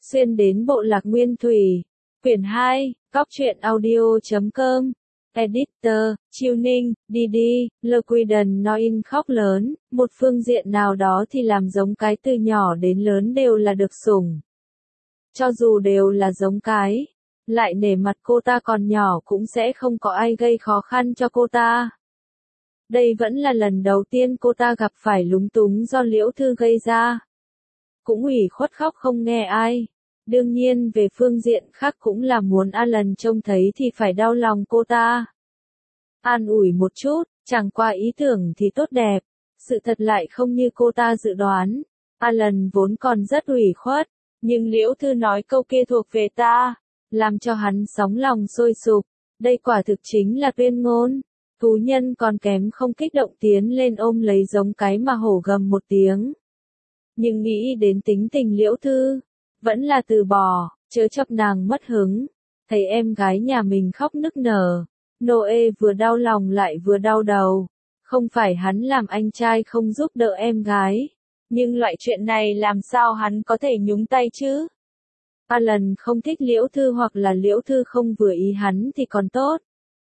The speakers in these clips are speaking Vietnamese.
xuyên đến bộ lạc Nguyên Thủy. Quyển 2, Cóc truyện audio.com. Editor, Chiêu Ninh, Didi, Lequiden Noin khóc lớn, một phương diện nào đó thì làm giống cái từ nhỏ đến lớn đều là được sủng. Cho dù đều là giống cái, lại nể mặt cô ta còn nhỏ cũng sẽ không có ai gây khó khăn cho cô ta. Đây vẫn là lần đầu tiên cô ta gặp phải lúng túng do Liễu Thư gây ra. Cũng ủy khuất khóc không nghe ai. Đương nhiên về phương diện khác cũng là muốn Alan trông thấy thì phải đau lòng cô ta. An ủi một chút, chẳng qua ý tưởng thì tốt đẹp. Sự thật lại không như cô ta dự đoán. Alan vốn còn rất ủy khuất, nhưng Liễu Thư nói câu kia thuộc về ta, làm cho hắn sóng lòng sôi sục. Đây quả thực chính là tuyên ngôn. Thú nhân còn kém không kích động tiến lên ôm lấy giống cái mà hổ gầm một tiếng. Nhưng nghĩ đến tính tình Liễu Thư, vẫn là từ bỏ, chớ chọc nàng mất hứng. Thấy em gái nhà mình khóc nức nở, Noe vừa đau lòng lại vừa đau đầu. Không phải hắn làm anh trai không giúp đỡ em gái, nhưng loại chuyện này làm sao hắn có thể nhúng tay chứ? Alan không thích Liễu Thư hoặc là Liễu Thư không vừa ý hắn thì còn tốt.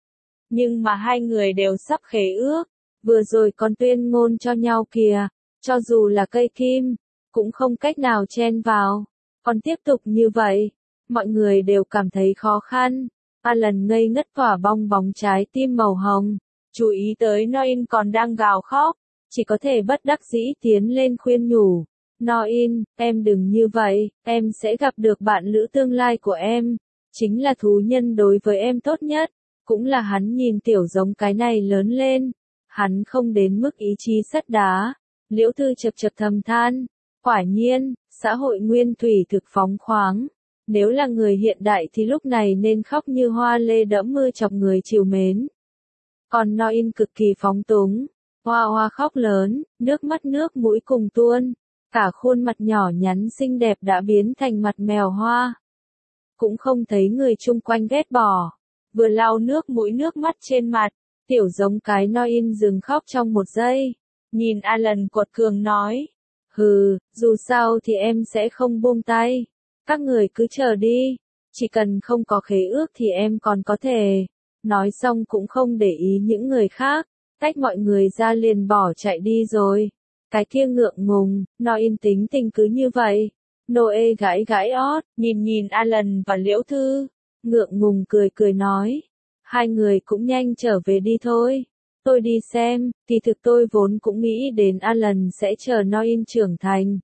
Nhưng mà hai người đều sắp khế ước, vừa rồi còn tuyên ngôn cho nhau kìa, cho dù là cây kim, cũng không cách nào chen vào. Còn tiếp tục như vậy, mọi người đều cảm thấy khó khăn. Alan ngây ngất tỏa bong bóng trái tim màu hồng, chú ý tới Noin còn đang gào khóc, chỉ có thể bất đắc dĩ tiến lên khuyên nhủ. Noin, em đừng như vậy, em sẽ gặp được bạn lữ tương lai của em, chính là thú nhân đối với em tốt nhất, cũng là hắn nhìn tiểu giống cái này lớn lên, hắn không đến mức ý chí sắt đá. Liễu Thư chập chập thầm than, quả nhiên, xã hội Nguyên Thủy thực phóng khoáng. Nếu là người hiện đại thì lúc này nên khóc như hoa lê đẫm mưa chọc người chiều mến. Còn Noin cực kỳ phóng túng, hoa hoa khóc lớn, nước mắt nước mũi cùng tuôn. Cả khuôn mặt nhỏ nhắn xinh đẹp đã biến thành mặt mèo hoa. Cũng không thấy người chung quanh ghét bỏ. Vừa lau nước mũi nước mắt trên mặt, tiểu giống cái Noin dừng khóc trong một giây. Nhìn Alan quật cường nói. Hừ, dù sao thì em sẽ không buông tay. Các người cứ chờ đi. Chỉ cần không có khế ước thì em còn có thể. Nói xong cũng không để ý những người khác. Tách mọi người ra liền bỏ chạy đi rồi. Cái kia ngượng ngùng, Noin tính tình cứ như vậy. Noe gãi gãi ót, nhìn Alan và Liễu Thư. Ngượng ngùng cười cười nói. Hai người cũng nhanh trở về đi thôi. Tôi đi xem, thì thực tôi vốn cũng nghĩ đến Alan sẽ chờ Noin trưởng thành.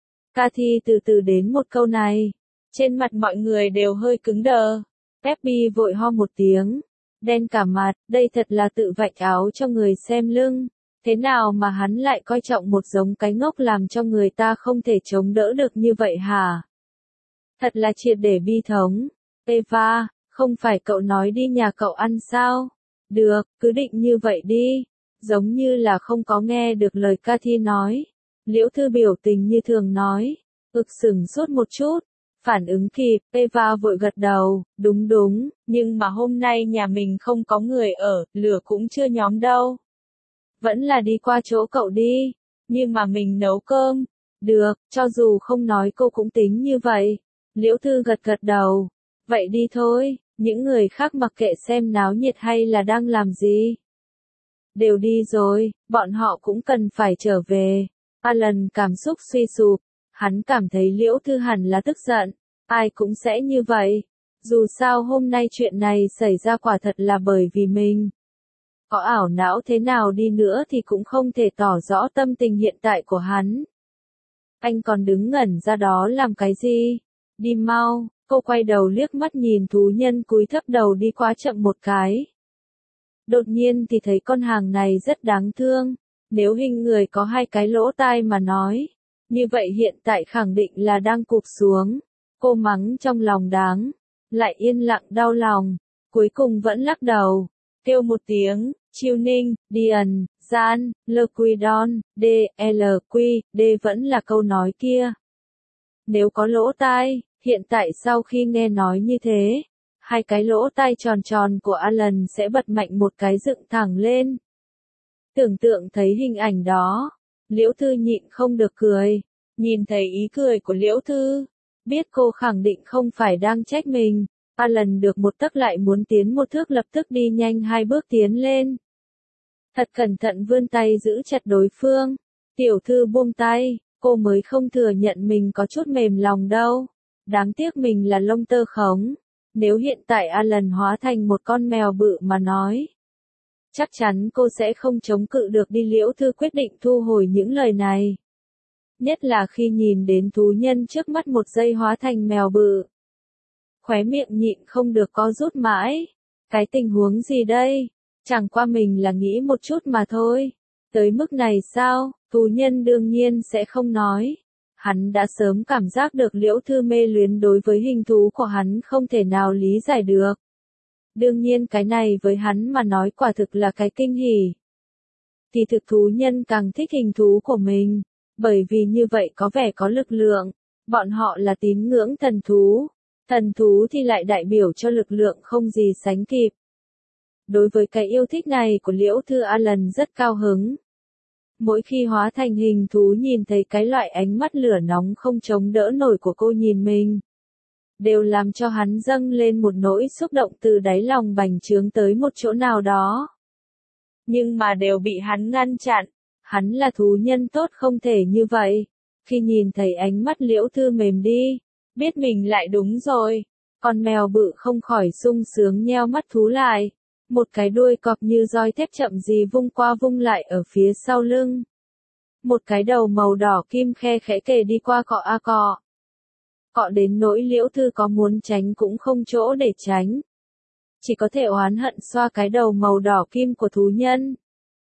Cathy từ từ đến một câu này. Trên mặt mọi người đều hơi cứng đờ. Peppy vội ho một tiếng. Đen cả mặt, đây thật là tự vạch áo cho người xem lưng. Thế nào mà hắn lại coi trọng một giống cái ngốc làm cho người ta không thể chống đỡ được như vậy hả? Thật là triệt để bi thống. Eva, không phải cậu nói đi nhà cậu ăn sao? Được, cứ định như vậy đi. Giống như là không có nghe được lời Cathy nói. Liễu Thư biểu tình như thường nói. Sửng sốt một chút. Phản ứng kịp, Eva vội gật đầu. Đúng, nhưng mà hôm nay nhà mình không có người ở, lửa cũng chưa nhóm đâu. Vẫn là đi qua chỗ cậu đi. Nhưng mà mình nấu cơm. Được, cho dù không nói cô cũng tính như vậy. Liễu Thư gật đầu. Vậy đi thôi, những người khác mặc kệ xem náo nhiệt hay là đang làm gì. Đều đi rồi, bọn họ cũng cần phải trở về. Alan cảm xúc suy sụp. Hắn cảm thấy Liễu Thư hẳn là tức giận. Ai cũng sẽ như vậy. Dù sao hôm nay chuyện này xảy ra quả thật là bởi vì mình. Có ảo não thế nào đi nữa thì cũng không thể tỏ rõ tâm tình hiện tại của hắn. Anh còn đứng ngẩn ra đó làm cái gì? Đi mau, cô quay đầu liếc mắt nhìn thú nhân cúi thấp đầu đi quá chậm một cái. Đột nhiên thì thấy con hàng này rất đáng thương. Nếu hình người có hai cái lỗ tai mà nói. Như vậy hiện tại khẳng định là đang cụp xuống. Cô mắng trong lòng đáng. Lại yên lặng đau lòng. Cuối cùng vẫn lắc đầu. Kêu một tiếng. Chiêu Ninh, Dian, Gian, Lequidon, DLQ, D vẫn là câu nói kia. Nếu có lỗ tai, hiện tại sau khi nghe nói như thế, hai cái lỗ tai tròn tròn của Alan sẽ bật mạnh một cái dựng thẳng lên. Tưởng tượng thấy hình ảnh đó, Liễu Thư nhịn không được cười. Nhìn thấy ý cười của Liễu Thư, Biết cô khẳng định không phải đang trách mình. Alan được một tấc lại muốn tiến một thước, lập tức đi nhanh 2 bước tiến lên. Thật cẩn thận vươn tay giữ chặt đối phương. Tiểu thư buông tay, cô mới không thừa nhận mình có chút mềm lòng đâu. Đáng tiếc mình là lông tơ khống. Nếu hiện tại Alan hóa thành một con mèo bự mà nói, chắc chắn cô sẽ không chống cự được đi. Liễu Thư quyết định thu hồi những lời này. Nhất là khi nhìn đến thú nhân trước mắt một giây hóa thành mèo bự. Khóe miệng nhịn không được co rút mãi. Cái tình huống gì đây? Chẳng qua mình là nghĩ một chút mà thôi. Tới mức này sao? Thú nhân đương nhiên sẽ không nói. Hắn đã sớm cảm giác được Liễu Thư mê luyến đối với hình thú của hắn, không thể nào lý giải được. Đương nhiên cái này với hắn mà nói quả thực là cái kinh hỉ. Thì thực thú nhân càng thích hình thú của mình, bởi vì như vậy có vẻ có lực lượng. Bọn họ là tín ngưỡng thần thú. Thần thú thì lại đại biểu cho lực lượng không gì sánh kịp. Đối với cái yêu thích này của Liễu Thư, Alan rất cao hứng. Mỗi khi hóa thành hình thú nhìn thấy cái loại ánh mắt lửa nóng không chống đỡ nổi của cô nhìn mình, đều làm cho hắn dâng lên một nỗi xúc động từ đáy lòng bành trướng tới một chỗ nào đó. Nhưng mà đều bị hắn ngăn chặn. Hắn là thú nhân tốt, không thể như vậy. Khi nhìn thấy ánh mắt Liễu Thư mềm đi, biết mình lại đúng rồi. Con mèo bự không khỏi sung sướng nheo mắt thú lại. Một cái đuôi cọp như roi thép chậm gì vung qua vung lại ở phía sau lưng. Một cái đầu màu đỏ kim khe khẽ kề đi qua cọ a cọ. Cọ đến nỗi Liễu Thư có muốn tránh cũng không chỗ để tránh. Chỉ có thể oán hận xoa cái đầu màu đỏ kim của thú nhân.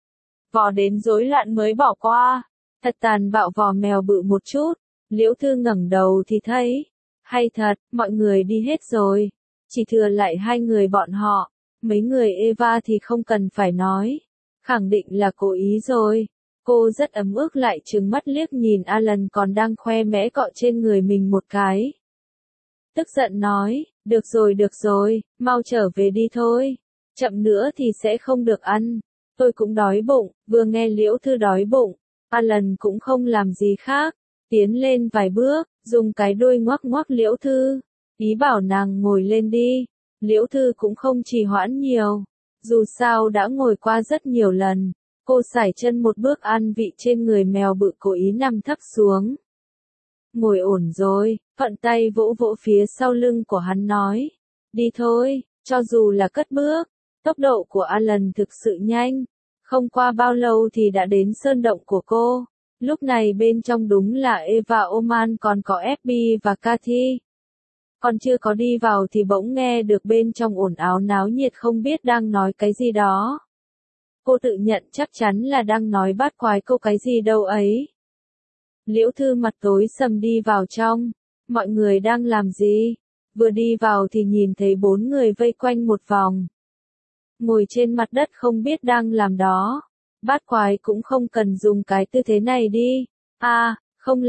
Vò đến rối loạn mới bỏ qua. Thật tàn bạo vò mèo bự một chút. Liễu Thư ngẩng đầu thì thấy. Hay thật, mọi người đi hết rồi. Chỉ thừa lại 2 người bọn họ. Mấy người Eva thì không cần phải nói. Khẳng định là cố ý rồi. Cô rất ấm ức lại trừng mắt liếc nhìn Alan còn đang khoe mẽ cọ trên người mình một cái. Tức giận nói, được rồi, mau trở về đi thôi. Chậm nữa thì sẽ không được ăn. Tôi cũng đói bụng. Vừa nghe Liễu Thư đói bụng, Alan cũng không làm gì khác. Tiến lên vài bước, dùng cái đuôi ngoắc ngoắc Liễu Thư. Ý bảo nàng ngồi lên đi. Liễu Thư cũng không trì hoãn nhiều. Dù sao đã ngồi qua rất nhiều lần. Cô sải chân một bước ăn vị trên người mèo bự, cố ý nằm thấp xuống. Ngồi ổn rồi, thuận tay vỗ vỗ phía sau lưng của hắn nói. Đi thôi, cho dù là cất bước. Tốc độ của Alan thực sự nhanh. Không qua bao lâu thì đã đến sơn động của cô. Lúc này bên trong đúng là Eva Oman, còn có FB và Cathy. Còn chưa có đi vào thì bỗng nghe được bên trong ồn ào náo nhiệt, không biết đang nói cái gì đó. Cô tự nhận chắc chắn là đang nói bát quái câu cái gì đâu ấy. Liễu Thư mặt tối sầm đi vào trong. Mọi người đang làm gì? Vừa đi vào thì nhìn thấy 4 người vây quanh một vòng. Ngồi trên mặt đất không biết đang làm đó. Bát quái cũng không cần dùng cái tư thế này đi. Không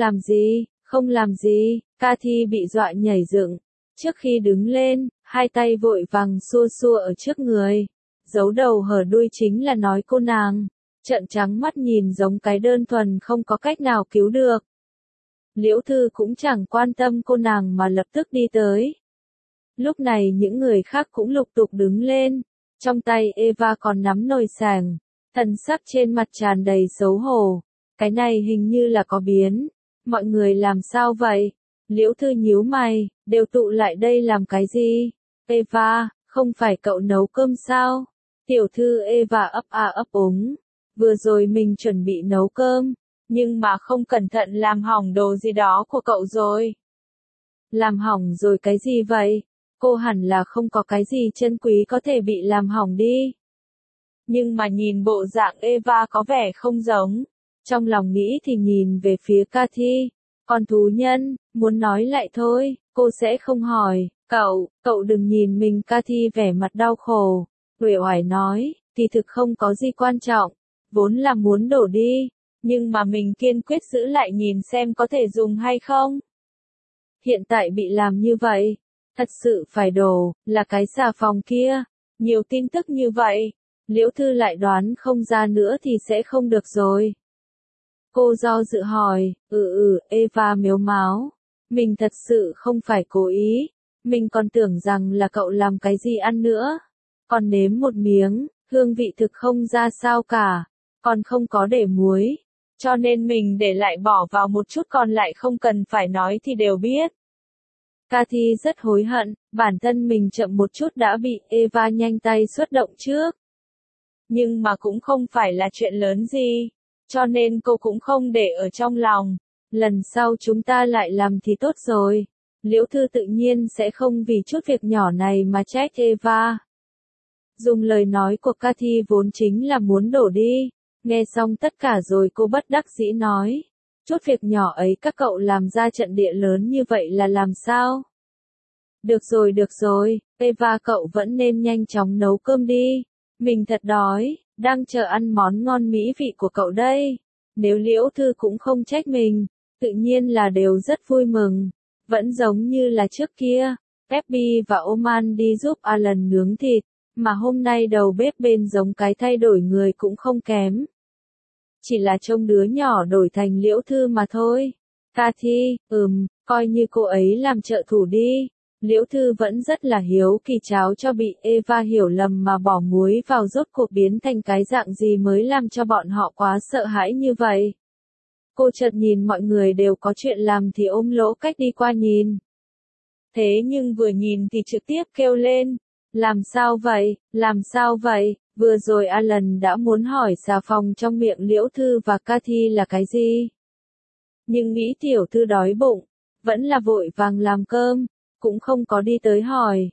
làm gì. Cathy bị dọa nhảy dựng. Trước khi đứng lên, 2 tay vội vàng xua xua ở trước người. Giấu đầu hở đuôi chính là nói cô nàng. Trợn trắng mắt nhìn giống cái đơn thuần không có cách nào cứu được. Liễu Thư cũng chẳng quan tâm cô nàng mà lập tức đi tới. Lúc này những người khác cũng lục tục đứng lên. Trong tay Eva còn nắm nồi sàng. Thần sắc trên mặt tràn đầy xấu hổ. Cái này hình như là có biến. Mọi người làm sao vậy? Liễu Thư nhíu mày, đều tụ lại đây làm cái gì? Eva, không phải cậu nấu cơm sao? Tiểu thư Eva ấp úng. Vừa rồi mình chuẩn bị nấu cơm, nhưng mà không cẩn thận làm hỏng đồ gì đó của cậu rồi. Làm hỏng rồi cái gì vậy? Cô hẳn là không có cái gì chân quý có thể bị làm hỏng đi. Nhưng mà nhìn bộ dạng Eva có vẻ không giống. Trong lòng nghĩ thì nhìn về phía Cathy. Còn thú nhân, muốn nói lại thôi, cô sẽ không hỏi. Cậu đừng nhìn mình. Cathy vẻ mặt đau khổ. Uể oải nói, thì thực không có gì quan trọng. Vốn là muốn đổ đi. Nhưng mà mình kiên quyết giữ lại nhìn xem có thể dùng hay không. Hiện tại bị làm như vậy. Thật sự phải đổ, là cái xà phòng kia. Nhiều tin tức như vậy. Liễu Thư lại đoán không ra nữa thì sẽ không được rồi. Cô do dự hỏi, Eva mếu máo. Mình thật sự không phải cố ý. Mình còn tưởng rằng là cậu làm cái gì ăn nữa. Còn nếm một miếng, hương vị thực không ra sao cả. Còn không có để muối. Cho nên mình để lại bỏ vào một chút, còn lại không cần phải nói thì đều biết. Cathy rất hối hận, bản thân mình chậm một chút đã bị Eva nhanh tay xuất động trước. Nhưng mà cũng không phải là chuyện lớn gì, cho nên cô cũng không để ở trong lòng. Lần sau chúng ta lại làm thì tốt rồi. Liễu Thư tự nhiên sẽ không vì chút việc nhỏ này mà trách Eva. Dùng lời nói của Cathy vốn chính là muốn đổ đi. Nghe xong tất cả rồi cô bất đắc dĩ nói. Chút việc nhỏ ấy các cậu làm ra trận địa lớn như vậy là làm sao? Được rồi, Eva cậu vẫn nên nhanh chóng nấu cơm đi. Mình thật đói, đang chờ ăn món ngon mỹ vị của cậu đây. Nếu Liễu Thư cũng không trách mình, tự nhiên là đều rất vui mừng. Vẫn giống như là trước kia, Peppy và Oman đi giúp Alan nướng thịt, mà hôm nay đầu bếp bên giống cái thay đổi người cũng không kém. Chỉ là trông đứa nhỏ đổi thành Liễu Thư mà thôi. Cathy, coi như cô ấy làm trợ thủ đi. Liễu Thư vẫn rất là hiếu kỳ cháo cho bị Eva hiểu lầm mà bỏ muối vào rốt cuộc biến thành cái dạng gì mới làm cho bọn họ quá sợ hãi như vậy. Cô chợt nhìn mọi người đều có chuyện làm thì ôm lỗ cách đi qua nhìn. Thế nhưng vừa nhìn thì trực tiếp kêu lên. Làm sao vậy? Vừa rồi Alan đã muốn hỏi xà phòng trong miệng Liễu Thư và Cathy là cái gì? Nhưng nghĩ tiểu thư đói bụng, vẫn là vội vàng làm cơm, cũng không có đi tới hỏi.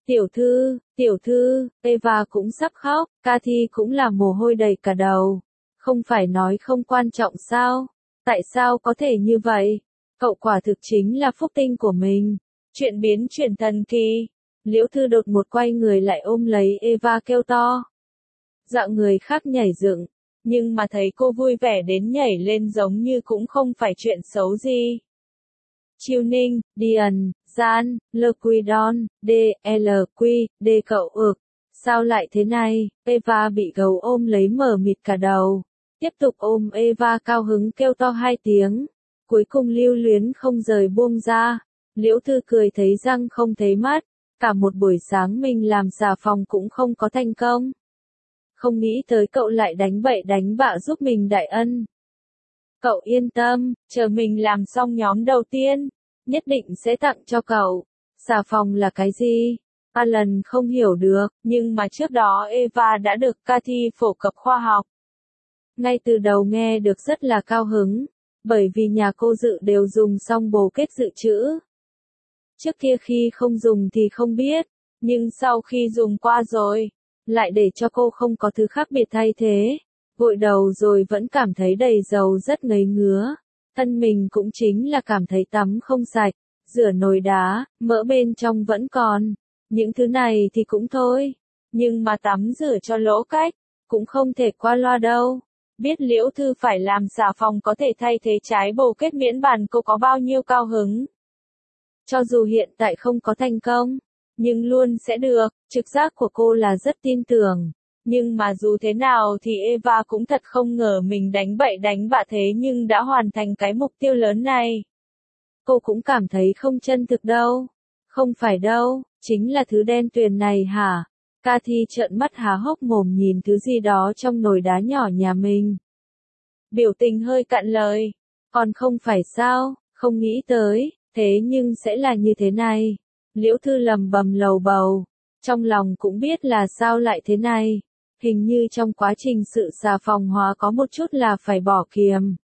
Tiểu thư, Eva cũng sắp khóc, Cathy cũng là mồ hôi đầy cả đầu. Không phải nói không quan trọng sao? Tại sao có thể như vậy? Cậu quả thực chính là phúc tinh của mình. Chuyện biến chuyển thần kỳ. Liễu Thư đột một quay người lại ôm lấy Eva kêu to. Dạo người khác nhảy dựng, nhưng mà thấy cô vui vẻ đến nhảy lên giống như cũng không phải chuyện xấu gì. Tuning, Dian, Gian, Lequidon, DLQ, D cậu sao lại thế này? Eva bị gấu ôm lấy mờ mịt cả đầu. Tiếp tục ôm Eva cao hứng kêu to 2 tiếng. Cuối cùng lưu luyến không rời buông ra. Liễu Thư cười thấy răng không thấy mắt. Cả một buổi sáng mình làm xà phòng cũng không có thành công. Không nghĩ tới cậu lại đánh bậy đánh bạ giúp mình đại ân. Cậu yên tâm, chờ mình làm xong nhóm đầu tiên, nhất định sẽ tặng cho cậu. Xà phòng là cái gì? Alan không hiểu được, nhưng mà trước đó Eva đã được Cathy phổ cập khoa học. Ngay từ đầu nghe được rất là cao hứng, bởi vì nhà cô Dự đều dùng xong bồ kết dự trữ. Trước kia khi không dùng thì không biết, nhưng sau khi dùng qua rồi, lại để cho cô không có thứ khác biệt thay thế. Gội đầu rồi vẫn cảm thấy đầy dầu rất ngấy ngứa. Thân mình cũng chính là cảm thấy tắm không sạch, rửa nồi đá, mỡ bên trong vẫn còn. Những thứ này thì cũng thôi, nhưng mà tắm rửa cho lỗ cách, cũng không thể qua loa đâu. Biết Liễu Thư phải làm xà phòng có thể thay thế trái bồ kết miễn bàn cô có bao nhiêu cao hứng. Cho dù hiện tại không có thành công, nhưng luôn sẽ được, trực giác của cô là rất tin tưởng. Nhưng mà dù thế nào thì Eva cũng thật không ngờ mình đánh bậy đánh bạ thế nhưng đã hoàn thành cái mục tiêu lớn này. Cô cũng cảm thấy không chân thực đâu. Không phải đâu, chính là thứ đen tuyền này hả? Cathy trợn mắt há hốc mồm nhìn thứ gì đó trong nồi đá nhỏ nhà mình. Biểu tình hơi cạn lời. Còn không phải sao, không nghĩ tới, thế nhưng sẽ là như thế này. Liễu Thư lầm bầm lầu bầu. Trong lòng cũng biết là sao lại thế này. Hình như trong quá trình sự xà phòng hóa có một chút là phải bỏ kiềm.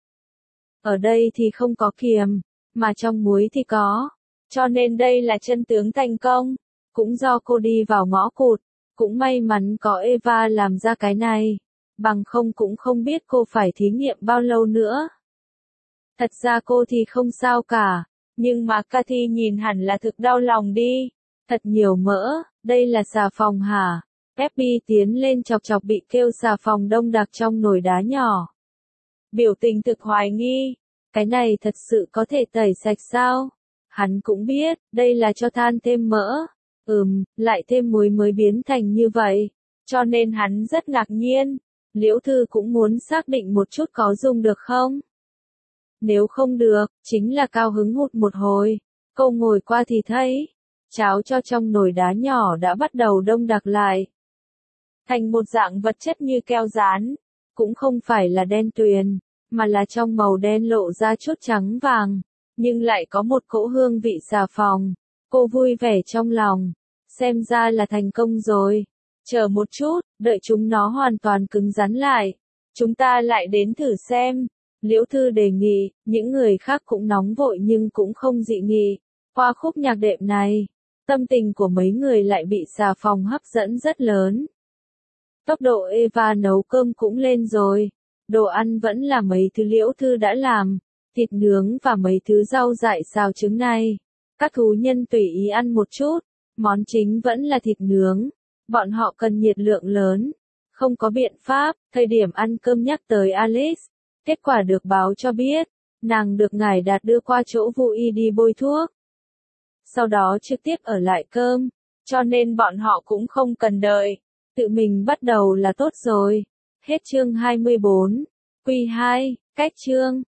Ở đây thì không có kiềm, mà trong muối thì có. Cho nên đây là chân tướng thành công. Cũng do cô đi vào ngõ cụt. Cũng may mắn có Eva làm ra cái này. Bằng không cũng không biết cô phải thí nghiệm bao lâu nữa. Thật ra cô thì không sao cả. Nhưng mà Cathy nhìn hẳn là thực đau lòng đi. Thật nhiều mỡ, đây là xà phòng hả? Peppy tiến lên chọc chọc bị kêu xà phòng đông đặc trong nồi đá nhỏ. Biểu tình thực hoài nghi. Cái này thật sự có thể tẩy sạch sao? Hắn cũng biết, đây là cho than thêm mỡ. Lại thêm muối mới biến thành như vậy. Cho nên hắn rất ngạc nhiên. Liễu Thư cũng muốn xác định một chút có dùng được không? Nếu không được, chính là cao hứng hụt một hồi. Cô ngồi qua thì thấy, cháo cho trong nồi đá nhỏ đã bắt đầu đông đặc lại. Thành một dạng vật chất như keo dán, cũng không phải là đen tuyền, mà là trong màu đen lộ ra chút trắng vàng, nhưng lại có một cỗ hương vị xà phòng. Cô vui vẻ trong lòng, xem ra là thành công rồi. Chờ một chút, đợi chúng nó hoàn toàn cứng rắn lại, chúng ta lại đến thử xem. Liễu Thư đề nghị, những người khác cũng nóng vội nhưng cũng không dị nghị. Qua khúc nhạc đệm này, tâm tình của mấy người lại bị xà phòng hấp dẫn rất lớn. Tốc độ Eva nấu cơm cũng lên rồi. Đồ ăn vẫn là mấy thứ Liễu Thư đã làm, thịt nướng và mấy thứ rau dại xào trứng này. Các thú nhân tùy ý ăn một chút, món chính vẫn là thịt nướng. Bọn họ cần nhiệt lượng lớn. Không có biện pháp, thời điểm ăn cơm nhắc tới Alice. Kết quả được báo cho biết, nàng được ngài Đạt đưa qua chỗ Vu Y đi bôi thuốc. Sau đó trực tiếp ở lại cơm, cho nên bọn họ cũng không cần đợi. Tự mình bắt đầu là tốt rồi. Hết chương 24. Quy 2, cách chương.